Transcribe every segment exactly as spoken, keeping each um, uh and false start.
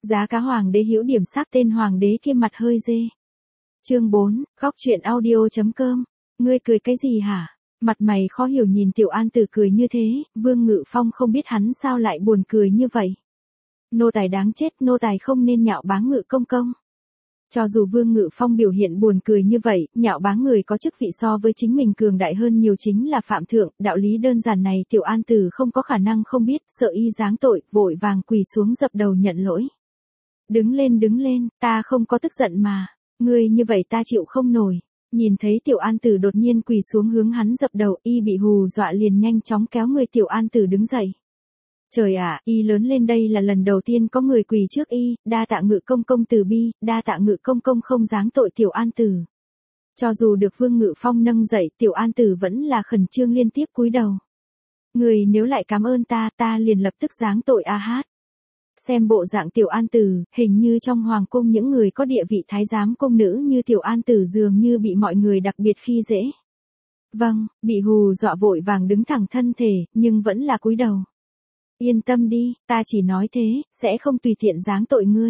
Giá cá hoàng đế hữu điểm sắc tên hoàng đế kia mặt hơi dê. Chương bốn, góc truyện audio.com. Ngươi cười cái gì hả? Mặt mày khó hiểu nhìn Tiểu An Tử cười như thế, Vương Ngự Phong không biết hắn sao lại buồn cười như vậy. Nô tài đáng chết, nô tài không nên nhạo báng Ngự công công. Cho dù Vương Ngự Phong biểu hiện buồn cười như vậy, nhạo báng người có chức vị so với chính mình cường đại hơn nhiều chính là phạm thượng, đạo lý đơn giản này Tiểu An Tử không có khả năng không biết, sợ y giáng tội, vội vàng quỳ xuống dập đầu nhận lỗi. Đứng lên đứng lên, ta không có tức giận mà, ngươi như vậy ta chịu không nổi. Nhìn thấy Tiểu An Tử đột nhiên quỳ xuống hướng hắn dập đầu, y bị hù dọa liền nhanh chóng kéo người Tiểu An Tử đứng dậy. Trời ạ, y lớn lên đây là lần đầu tiên có người quỳ trước y, đa tạ Ngự công công từ bi, đa tạ Ngự công công không giáng tội Tiểu An Tử. Cho dù được Vương Ngự Phong nâng dậy, Tiểu An Tử vẫn là khẩn trương liên tiếp cúi đầu. Người nếu lại cảm ơn ta, ta liền lập tức giáng tội a hát. Xem bộ dạng Tiểu An Tử, hình như trong hoàng cung những người có địa vị thái giám cung nữ như Tiểu An Tử dường như bị mọi người đặc biệt khi dễ. Vâng, bị hù dọa vội vàng đứng thẳng thân thể, nhưng vẫn là cúi đầu. Yên tâm đi, ta chỉ nói thế, sẽ không tùy tiện giáng tội ngươi.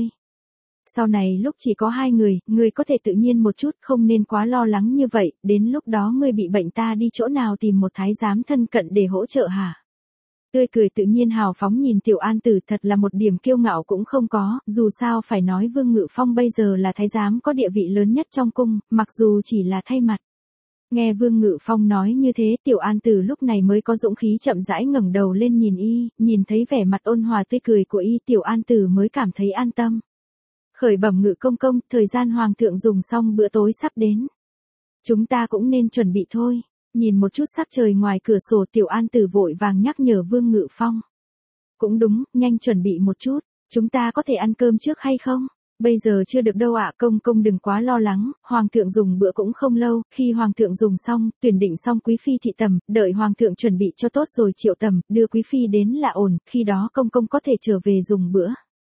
Sau này lúc chỉ có hai người, ngươi có thể tự nhiên một chút, không nên quá lo lắng như vậy, đến lúc đó ngươi bị bệnh ta đi chỗ nào tìm một thái giám thân cận để hỗ trợ hả? Tươi cười tự nhiên hào phóng nhìn Tiểu An Tử thật là một điểm kiêu ngạo cũng không có, dù sao phải nói Vương Ngự Phong bây giờ là thái giám có địa vị lớn nhất trong cung, mặc dù chỉ là thay mặt. Nghe Vương Ngự Phong nói như thế, Tiểu An Tử lúc này mới có dũng khí chậm rãi ngẩng đầu lên nhìn y, nhìn thấy vẻ mặt ôn hòa tươi cười của y, Tiểu An Tử mới cảm thấy an tâm. Khởi bẩm Ngự công công, thời gian hoàng thượng dùng xong bữa tối sắp đến. Chúng ta cũng nên chuẩn bị thôi. Nhìn một chút sắc trời ngoài cửa sổ, Tiểu An Tử vội vàng nhắc nhở Vương Ngự Phong. Cũng đúng, nhanh chuẩn bị một chút, chúng ta có thể ăn cơm trước hay không? Bây giờ chưa được đâu ạ, công công đừng quá lo lắng, hoàng thượng dùng bữa cũng không lâu, khi hoàng thượng dùng xong, tuyển định xong quý phi thị tầm, đợi hoàng thượng chuẩn bị cho tốt rồi triệu tầm, đưa quý phi đến là ổn, khi đó công công có thể trở về dùng bữa.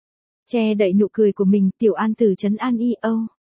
Che đậy nụ cười của mình, Tiểu An Tử trấn an y âu.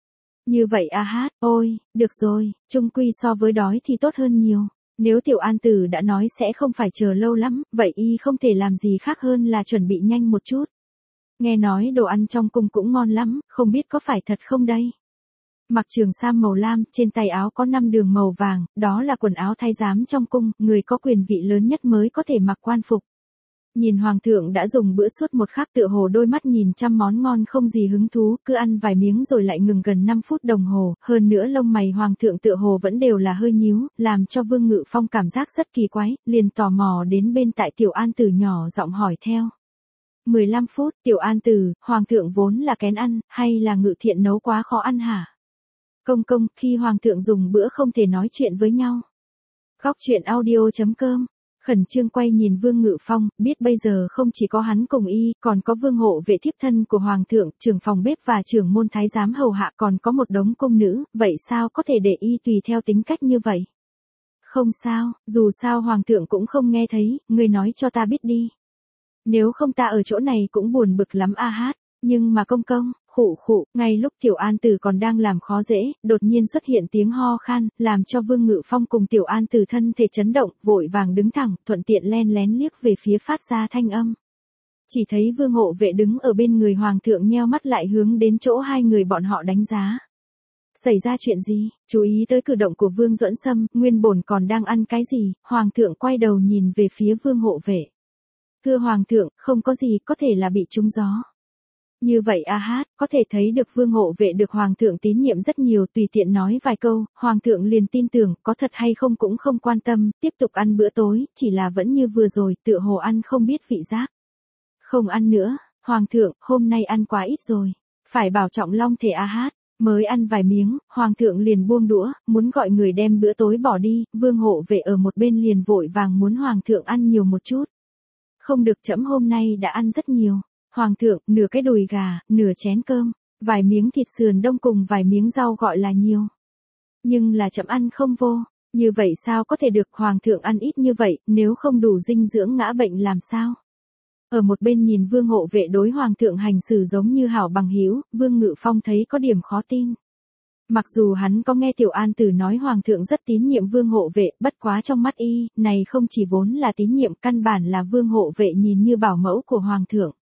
Như vậy a hát, ôi, được rồi, chung quy so với đói thì tốt hơn nhiều. Nếu Tiểu An Tử đã nói sẽ không phải chờ lâu lắm, vậy y không thể làm gì khác hơn là chuẩn bị nhanh một chút. Nghe nói đồ ăn trong cung cũng ngon lắm, không biết có phải thật không đây? Mặc trường sam màu lam, trên tay áo có năm đường màu vàng, đó là quần áo thái giám trong cung, người có quyền vị lớn nhất mới có thể mặc quan phục. Nhìn hoàng thượng đã dùng bữa suốt một khắc, tựa hồ đôi mắt nhìn trăm món ngon không gì hứng thú, cứ ăn vài miếng rồi lại ngừng gần năm phút đồng hồ, hơn nữa lông mày hoàng thượng tựa hồ vẫn đều là hơi nhíu, làm cho Vương Ngự Phong cảm giác rất kỳ quái, liền tò mò đến bên tại Tiểu An Tử nhỏ giọng hỏi theo. mười lăm phút, Tiểu An Tử, hoàng thượng vốn là kén ăn, hay là Ngự thiện nấu quá khó ăn hả? Công công, khi hoàng thượng dùng bữa không thể nói chuyện với nhau. Góc truyện audio.com. Khẩn trương quay nhìn Vương Ngự Phong, biết bây giờ không chỉ có hắn cùng y, còn có vương hộ vệ thiếp thân của hoàng thượng, trưởng phòng bếp và trưởng môn thái giám hầu hạ, còn có một đống cung nữ, vậy sao có thể để y tùy theo tính cách như vậy? Không sao, dù sao hoàng thượng cũng không nghe thấy, ngươi nói cho ta biết đi. Nếu không ta ở chỗ này cũng buồn bực lắm a hát, nhưng mà công công, khụ khụ, ngay lúc Tiểu An Tử còn đang làm khó dễ, đột nhiên xuất hiện tiếng ho khan, làm cho Vương Ngự Phong cùng Tiểu An Tử thân thể chấn động, vội vàng đứng thẳng, thuận tiện len lén liếc về phía phát ra thanh âm. Chỉ thấy Vương hộ vệ đứng ở bên người hoàng thượng nheo mắt lại hướng đến chỗ hai người bọn họ đánh giá. Xảy ra chuyện gì? Chú ý tới cử động của Vương Duẫn Sâm, nguyên bổn còn đang ăn cái gì? Hoàng thượng quay đầu nhìn về phía Vương hộ vệ. Thưa hoàng thượng, không có gì, có thể là bị trúng gió. Như vậy a hát, có thể thấy được Vương hộ vệ được hoàng thượng tín nhiệm rất nhiều, tùy tiện nói vài câu, hoàng thượng liền tin tưởng, có thật hay không cũng không quan tâm, tiếp tục ăn bữa tối, chỉ là vẫn như vừa rồi, tựa hồ ăn không biết vị giác. Không ăn nữa, hoàng thượng, hôm nay ăn quá ít rồi, phải bảo trọng long thể a hát. Mới ăn vài miếng, hoàng thượng liền buông đũa, muốn gọi người đem bữa tối bỏ đi, Vương hộ vệ ở một bên liền vội vàng muốn hoàng thượng ăn nhiều một chút. Không được, trẫm hôm nay đã ăn rất nhiều. Hoàng thượng, nửa cái đùi gà, nửa chén cơm, vài miếng thịt sườn đông cùng vài miếng rau gọi là nhiều. Nhưng là trẫm ăn không vô, như vậy sao có thể được, hoàng thượng ăn ít như vậy, nếu không đủ dinh dưỡng ngã bệnh làm sao? Ở một bên nhìn Vương hộ vệ đối hoàng thượng hành xử giống như hảo bằng hữu, Vương Ngự Phong thấy có điểm khó tin. Mặc dù hắn có nghe Tiểu An Tử nói hoàng thượng rất tín nhiệm Vương hộ vệ, bất quá trong mắt y, này không chỉ vốn là tín nhiệm, căn bản là Vương hộ vệ nhìn như bảo mẫu của hoàng thượng.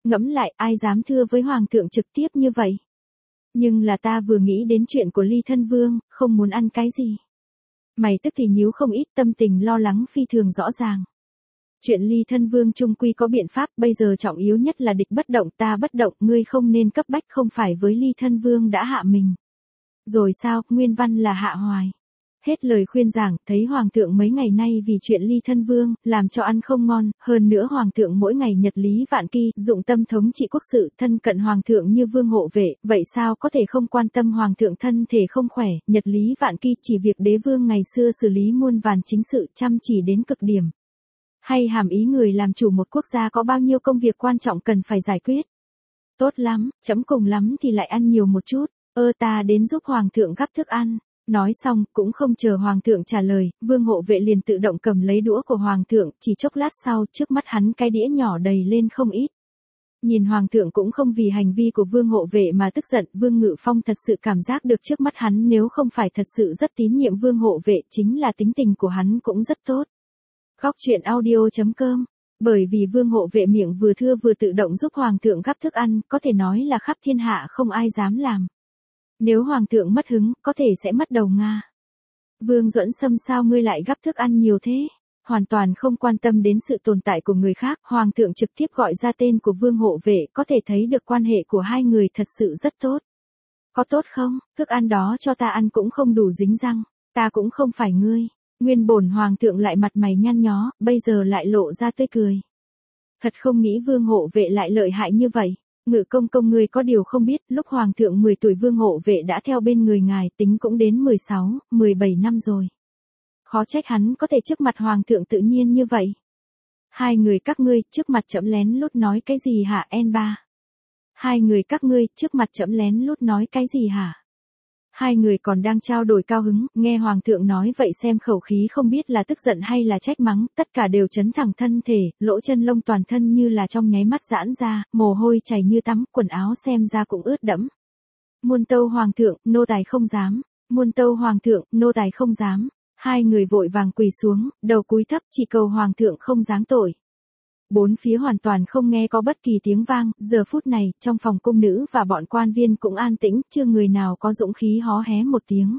Ngẫm lại, ai dám thưa với hoàng thượng trực tiếp như vậy? Nhưng là ta vừa nghĩ đến chuyện của Ly thân vương, không muốn ăn cái gì. Mày tức thì nhíu không ít, tâm tình lo lắng phi thường rõ ràng. Chuyện Ly thân vương trung quy có biện pháp, bây giờ trọng yếu nhất là địch bất động, ta bất động, ngươi không nên cấp bách, không phải với Ly thân vương đã hạ mình. Rồi sao, nguyên văn là hạ hoài. Hết lời khuyên giảng, thấy hoàng thượng mấy ngày nay vì chuyện Ly thân vương, làm cho ăn không ngon, hơn nữa hoàng thượng mỗi ngày nhật lý vạn kỳ, dụng tâm thống trị quốc sự, thân cận hoàng thượng như vương hộ vệ, vậy sao có thể không quan tâm hoàng thượng thân thể không khỏe, nhật lý vạn kỳ chỉ việc đế vương ngày xưa xử lý muôn vàn chính sự, chăm chỉ đến cực điểm. Hay hàm ý người làm chủ một quốc gia có bao nhiêu công việc quan trọng cần phải giải quyết. Tốt lắm, chấm cùng lắm thì lại ăn nhiều một chút, ơ ta đến giúp hoàng thượng gắp thức ăn. Nói xong, cũng không chờ hoàng thượng trả lời, vương hộ vệ liền tự động cầm lấy đũa của hoàng thượng, chỉ chốc lát sau, trước mắt hắn cái đĩa nhỏ đầy lên không ít. Nhìn hoàng thượng cũng không vì hành vi của vương hộ vệ mà tức giận, Vương Ngự Phong thật sự cảm giác được trước mắt hắn nếu không phải thật sự rất tín nhiệm vương hộ vệ, chính là tính tình của hắn cũng rất tốt. Góc truyện audio chấm com. Bởi vì vương hộ vệ miệng vừa thưa vừa tự động giúp hoàng thượng gắp thức ăn, có thể nói là khắp thiên hạ không ai dám làm. Nếu hoàng thượng mất hứng, có thể sẽ mất đầu Nga. Vương Duẫn Sâm, sao ngươi lại gắp thức ăn nhiều thế? Hoàn toàn không quan tâm đến sự tồn tại của người khác, hoàng thượng trực tiếp gọi ra tên của vương hộ vệ, có thể thấy được quan hệ của hai người thật sự rất tốt. Có tốt không? Thức ăn đó cho ta ăn cũng không đủ dính răng, ta cũng không phải ngươi. Nguyên bổn hoàng thượng lại mặt mày nhăn nhó, bây giờ lại lộ ra tươi cười. Thật không nghĩ vương hộ vệ lại lợi hại như vậy. Ngự công công, ngươi có điều không biết, lúc hoàng thượng mười tuổi vương hộ vệ đã theo bên người ngài, tính cũng đến mười sáu, mười bảy năm rồi. Khó trách hắn có thể trước mặt hoàng thượng tự nhiên như vậy. Hai người các ngươi, trước mặt trẫm lén lút nói cái gì hả en ba? Hai người các ngươi, trước mặt trẫm lén lút nói cái gì hả? Hai người còn đang trao đổi cao hứng, nghe hoàng thượng nói vậy xem khẩu khí không biết là tức giận hay là trách mắng, tất cả đều chấn thẳng thân thể, lỗ chân lông toàn thân như là trong nháy mắt giãn ra, mồ hôi chảy như tắm, quần áo xem ra cũng ướt đẫm. Muôn tâu hoàng thượng, nô tài không dám. Muôn tâu hoàng thượng, nô tài không dám. Hai người vội vàng quỳ xuống, đầu cúi thấp chỉ cầu hoàng thượng không giáng tội. Bốn phía hoàn toàn không nghe có bất kỳ tiếng vang, giờ phút này, trong phòng cung nữ và bọn quan viên cũng an tĩnh, chưa người nào có dũng khí hó hé một tiếng.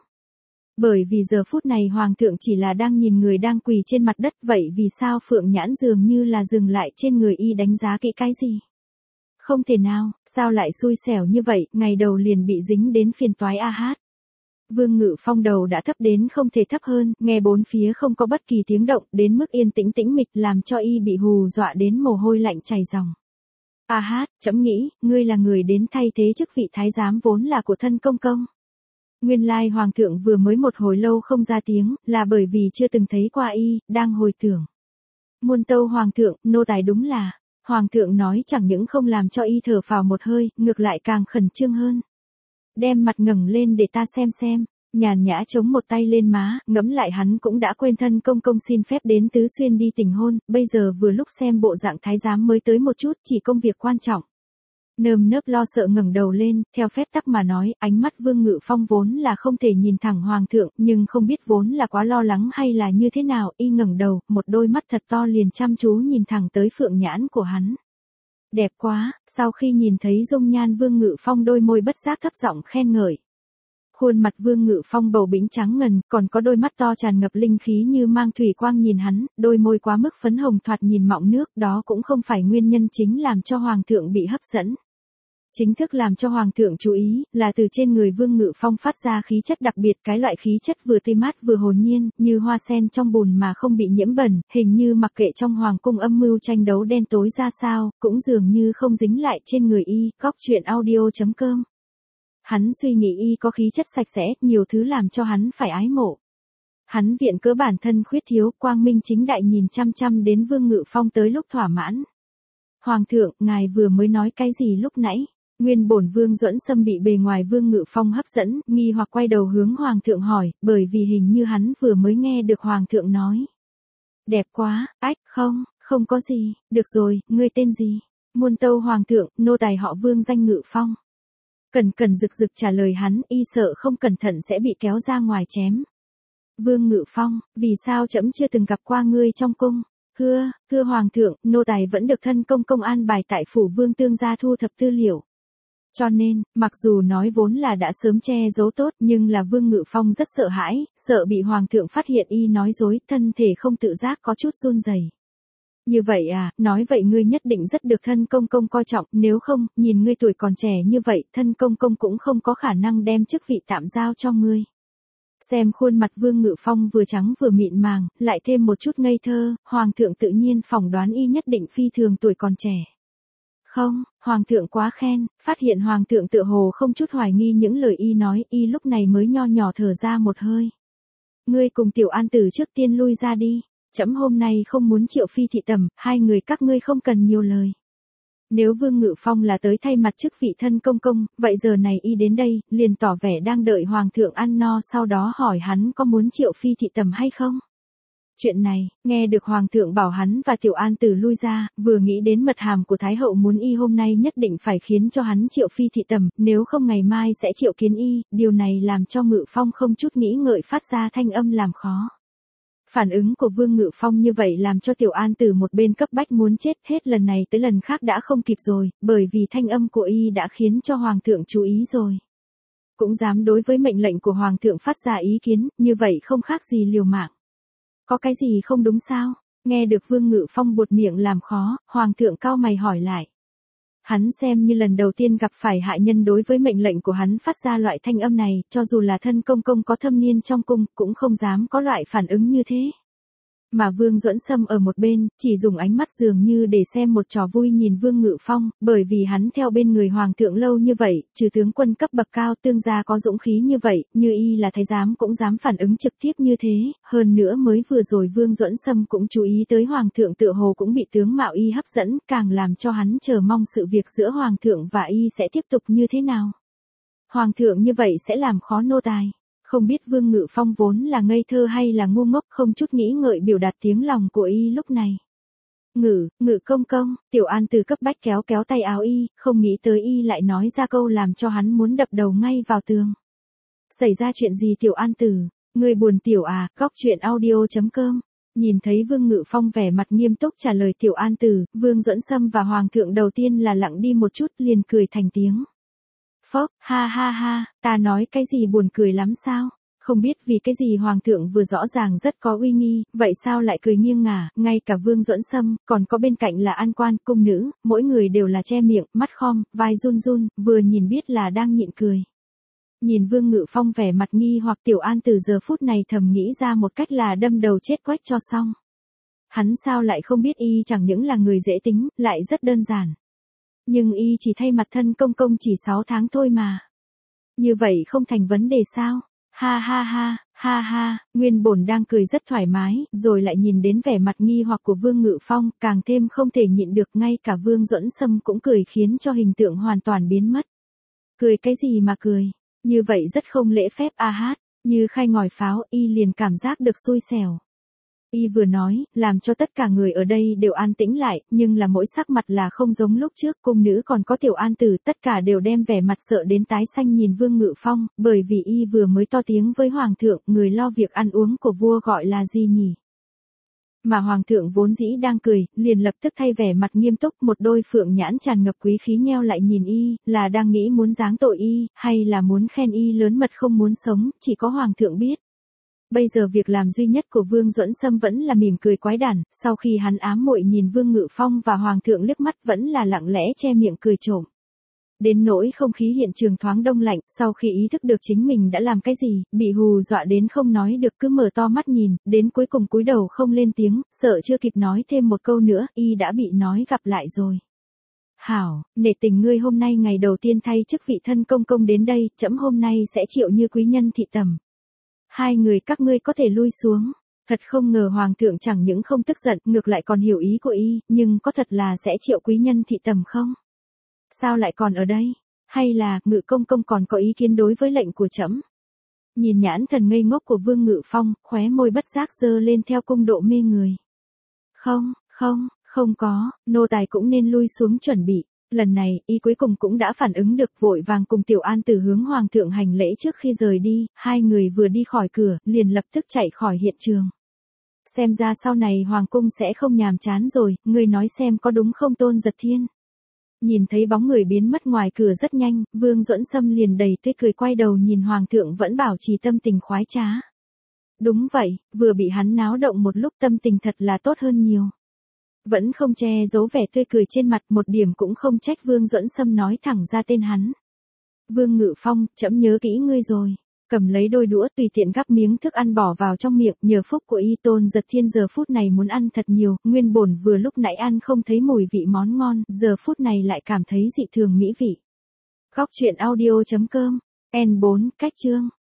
Bởi vì giờ phút này hoàng thượng chỉ là đang nhìn người đang quỳ trên mặt đất, vậy vì sao Phượng Nhãn dường như là dừng lại trên người y đánh giá kỹ cái gì? Không thể nào, sao lại xui xẻo như vậy, ngày đầu liền bị dính đến phiền toái a hát. Vương Ngự Phong đầu đã thấp đến không thể thấp hơn, nghe bốn phía không có bất kỳ tiếng động, đến mức yên tĩnh tĩnh mịch làm cho y bị hù dọa đến mồ hôi lạnh chảy ròng. A hát, chấm nghĩ, ngươi là người đến thay thế chức vị thái giám vốn là của thân công công. Nguyên lai hoàng thượng vừa mới một hồi lâu không ra tiếng, là bởi vì chưa từng thấy qua y, đang hồi tưởng. Muôn tâu hoàng thượng, nô tài đúng là, hoàng thượng nói chẳng những không làm cho y thở phào một hơi, ngược lại càng khẩn trương hơn. Đem mặt ngẩng lên để ta xem xem, nhàn nhã chống một tay lên má, ngẫm lại hắn cũng đã quên thân công công xin phép đến Tứ Xuyên đi tỉnh hôn, bây giờ vừa lúc xem bộ dạng thái giám mới tới một chút, chỉ công việc quan trọng. Nơm nớp lo sợ ngẩng đầu lên, theo phép tắc mà nói, ánh mắt Vương Ngự Phong vốn là không thể nhìn thẳng hoàng thượng, nhưng không biết vốn là quá lo lắng hay là như thế nào, y ngẩng đầu, một đôi mắt thật to liền chăm chú nhìn thẳng tới Phượng Nhãn của hắn. Đẹp quá, sau khi nhìn thấy dung nhan Vương Ngự Phong đôi môi bất giác thấp giọng khen ngợi. Khuôn mặt Vương Ngự Phong bầu bĩnh trắng ngần, còn có đôi mắt to tràn ngập linh khí như mang thủy quang nhìn hắn, đôi môi quá mức phấn hồng thoạt nhìn mọng nước, đó cũng không phải nguyên nhân chính làm cho hoàng thượng bị hấp dẫn. Chính thức làm cho hoàng thượng chú ý, là từ trên người Vương Ngự Phong phát ra khí chất đặc biệt, cái loại khí chất vừa tươi mát vừa hồn nhiên, như hoa sen trong bùn mà không bị nhiễm bẩn, hình như mặc kệ trong hoàng cung âm mưu tranh đấu đen tối ra sao, cũng dường như không dính lại trên người y. Góc truyện audio chấm com. Hắn suy nghĩ y có khí chất sạch sẽ, nhiều thứ làm cho hắn phải ái mộ. Hắn viện cớ bản thân khuyết thiếu, quang minh chính đại nhìn chăm chăm đến Vương Ngự Phong tới lúc thỏa mãn. Hoàng thượng, ngài vừa mới nói cái gì lúc nãy? Nguyên bổn Vương Duẫn Sâm bị bề ngoài Vương Ngự Phong hấp dẫn, nghi hoặc quay đầu hướng hoàng thượng hỏi, bởi vì hình như hắn vừa mới nghe được hoàng thượng nói. Đẹp quá, ách, không, không có gì, được rồi, ngươi tên gì? Muôn tâu hoàng thượng, nô tài họ Vương danh Ngự Phong. Cẩn cẩn rực rực trả lời hắn, y sợ không cẩn thận sẽ bị kéo ra ngoài chém. Vương Ngự Phong, vì sao trẫm chưa từng gặp qua ngươi trong cung? Thưa, thưa hoàng thượng, nô tài vẫn được thân công công an bài tại phủ vương tương gia thu thập tư liệu. Cho nên, mặc dù nói vốn là đã sớm che giấu tốt nhưng là Vương Ngự Phong rất sợ hãi, sợ bị hoàng thượng phát hiện y nói dối, thân thể không tự giác có chút run rẩy. Như vậy à, nói vậy ngươi nhất định rất được thân công công coi trọng, nếu không, nhìn ngươi tuổi còn trẻ như vậy, thân công công cũng không có khả năng đem chức vị tạm giao cho ngươi. Xem khuôn mặt Vương Ngự Phong vừa trắng vừa mịn màng, lại thêm một chút ngây thơ, hoàng thượng tự nhiên phỏng đoán y nhất định phi thường tuổi còn trẻ. Không, hoàng thượng quá khen, phát hiện hoàng thượng tựa hồ không chút hoài nghi những lời y nói, y lúc này mới nho nhỏ thở ra một hơi. Ngươi cùng tiểu an tử trước tiên lui ra đi, trẫm hôm nay không muốn triệu phi thị tẩm, hai người các ngươi không cần nhiều lời. Nếu Vương Ngự Phong là tới thay mặt chức vị thân công công, vậy giờ này y đến đây, liền tỏ vẻ đang đợi hoàng thượng ăn no, sau đó hỏi hắn có muốn triệu phi thị tẩm hay không. Chuyện này, nghe được hoàng thượng bảo hắn và tiểu an tử lui ra, vừa nghĩ đến mật hàm của thái hậu muốn y hôm nay nhất định phải khiến cho hắn triệu phi thị tẩm, nếu không ngày mai sẽ triệu kiến y, điều này làm cho Ngự Phong không chút nghĩ ngợi phát ra thanh âm làm khó. Phản ứng của Vương Ngự Phong như vậy làm cho tiểu an tử một bên cấp bách muốn chết, hết lần này tới lần khác đã không kịp rồi, bởi vì thanh âm của y đã khiến cho hoàng thượng chú ý rồi. Cũng dám đối với mệnh lệnh của hoàng thượng phát ra ý kiến, như vậy không khác gì liều mạng. Có cái gì không đúng sao? Nghe được Vương Ngự Phong buột miệng làm khó, hoàng thượng cao mày hỏi lại. Hắn xem như lần đầu tiên gặp phải hạ nhân đối với mệnh lệnh của hắn phát ra loại thanh âm này, cho dù là thân công công có thâm niên trong cung, cũng không dám có loại phản ứng như thế. Mà Vương Duẫn Sâm ở một bên, chỉ dùng ánh mắt dường như để xem một trò vui nhìn Vương Ngự Phong, bởi vì hắn theo bên người hoàng thượng lâu như vậy, trừ tướng quân cấp bậc cao tương gia có dũng khí như vậy, như y là thái giám cũng dám phản ứng trực tiếp như thế, hơn nữa mới vừa rồi Vương Duẫn Sâm cũng chú ý tới hoàng thượng tựa hồ cũng bị tướng mạo y hấp dẫn, càng làm cho hắn chờ mong sự việc giữa hoàng thượng và y sẽ tiếp tục như thế nào. Hoàng thượng như vậy sẽ làm khó nô tài. Không biết Vương Ngự Phong vốn là ngây thơ hay là ngu ngốc, không chút nghĩ ngợi biểu đạt tiếng lòng của y lúc này. Ngự, Ngự công công, tiểu an từ cấp bách kéo kéo tay áo y, không nghĩ tới y lại nói ra câu làm cho hắn muốn đập đầu ngay vào tường. Xảy ra chuyện gì tiểu an tử, người buồn tiểu à, góc truyện audio chấm com. Nhìn thấy Vương Ngự Phong vẻ mặt nghiêm túc trả lời tiểu an tử, Vương Duẫn Sâm và hoàng thượng đầu tiên là lặng đi một chút liền cười thành tiếng. Phốc, ha ha ha, ta nói cái gì buồn cười lắm sao? Không biết vì cái gì hoàng thượng vừa rõ ràng rất có uy nghi, vậy sao lại cười nghiêng ngả, ngay cả Vương Duẫn Sâm, còn có bên cạnh là An Quan, cung nữ, mỗi người đều là che miệng, mắt khom, vai run run, vừa nhìn biết là đang nhịn cười. Nhìn Vương Ngự Phong vẻ mặt nghi hoặc tiểu an từ giờ phút này thầm nghĩ ra một cách là đâm đầu chết quách cho xong. Hắn sao lại không biết y chẳng những là người dễ tính, lại rất đơn giản. Nhưng y chỉ thay mặt thân công công chỉ sáu tháng thôi mà. Như vậy không thành vấn đề sao? Ha ha ha, ha ha, Nguyên Bổn đang cười rất thoải mái, rồi lại nhìn đến vẻ mặt nghi hoặc của Vương Ngự Phong, càng thêm không thể nhịn được, ngay cả Vương Duẫn Sâm cũng cười khiến cho hình tượng hoàn toàn biến mất. Cười cái gì mà cười? Như vậy rất không lễ phép a hát, như khai ngòi pháo, y liền cảm giác được xui xẻo. Y vừa nói, làm cho tất cả người ở đây đều an tĩnh lại, nhưng là mỗi sắc mặt là không giống lúc trước, cung nữ còn có tiểu an tử, tất cả đều đem vẻ mặt sợ đến tái xanh nhìn Vương Ngự Phong, bởi vì y vừa mới to tiếng với hoàng thượng, người lo việc ăn uống của vua gọi là gì nhỉ? Mà hoàng thượng vốn dĩ đang cười, liền lập tức thay vẻ mặt nghiêm túc, một đôi phượng nhãn tràn ngập quý khí nheo lại nhìn y, là đang nghĩ muốn giáng tội y, hay là muốn khen y lớn mật không muốn sống, chỉ có hoàng thượng biết. Bây giờ việc làm duy nhất của Vương Duẫn Sâm vẫn là mỉm cười quái đản, sau khi hắn ám muội nhìn Vương Ngự Phong và hoàng thượng liếc mắt vẫn là lặng lẽ che miệng cười trộm. Đến nỗi không khí hiện trường thoáng đông lạnh, sau khi ý thức được chính mình đã làm cái gì, bị hù dọa đến không nói được cứ mở to mắt nhìn, đến cuối cùng cúi đầu không lên tiếng, sợ chưa kịp nói thêm một câu nữa, y đã bị nói gặp lại rồi. Hảo, nể tình ngươi hôm nay ngày đầu tiên thay chức vị thân công công đến đây, trẫm hôm nay sẽ triệu như quý nhân thị tẩm. Hai người các ngươi có thể lui xuống. Thật không ngờ hoàng thượng chẳng những không tức giận, ngược lại còn hiểu ý của y, nhưng có thật là sẽ triệu quý nhân thị tẩm không? Sao lại còn ở đây? Hay là, Ngự công công còn có ý kiến đối với lệnh của trẫm? Nhìn nhãn thần ngây ngốc của Vương Ngự Phong, khóe môi bất giác giơ lên theo cung độ mê người. Không, không, không có, nô tài cũng nên lui xuống chuẩn bị. Lần này, y cuối cùng cũng đã phản ứng được, vội vàng cùng tiểu an tử hướng hoàng thượng hành lễ trước khi rời đi, hai người vừa đi khỏi cửa, liền lập tức chạy khỏi hiện trường. Xem ra sau này hoàng cung sẽ không nhàm chán rồi, ngươi nói xem có đúng không Tôn Giật Thiên. Nhìn thấy bóng người biến mất ngoài cửa rất nhanh, Vương Duẫn Sâm liền đầy tươi cười quay đầu nhìn hoàng thượng vẫn bảo trì tâm tình khoái trá. Đúng vậy, vừa bị hắn náo động một lúc tâm tình thật là tốt hơn nhiều. Vẫn không che giấu vẻ tươi cười trên mặt, một điểm cũng không trách Vương Duẫn Sâm nói thẳng ra tên hắn. Vương Ngự Phong, trẫm nhớ kỹ ngươi rồi. Cầm lấy đôi đũa tùy tiện gắp miếng thức ăn bỏ vào trong miệng, nhờ phúc của y Tôn Giật Thiên giờ phút này muốn ăn thật nhiều, nguyên bổn vừa lúc nãy ăn không thấy mùi vị món ngon, giờ phút này lại cảm thấy dị thường mỹ vị. Góc truyện audio chấm com, N bốn, cách chương.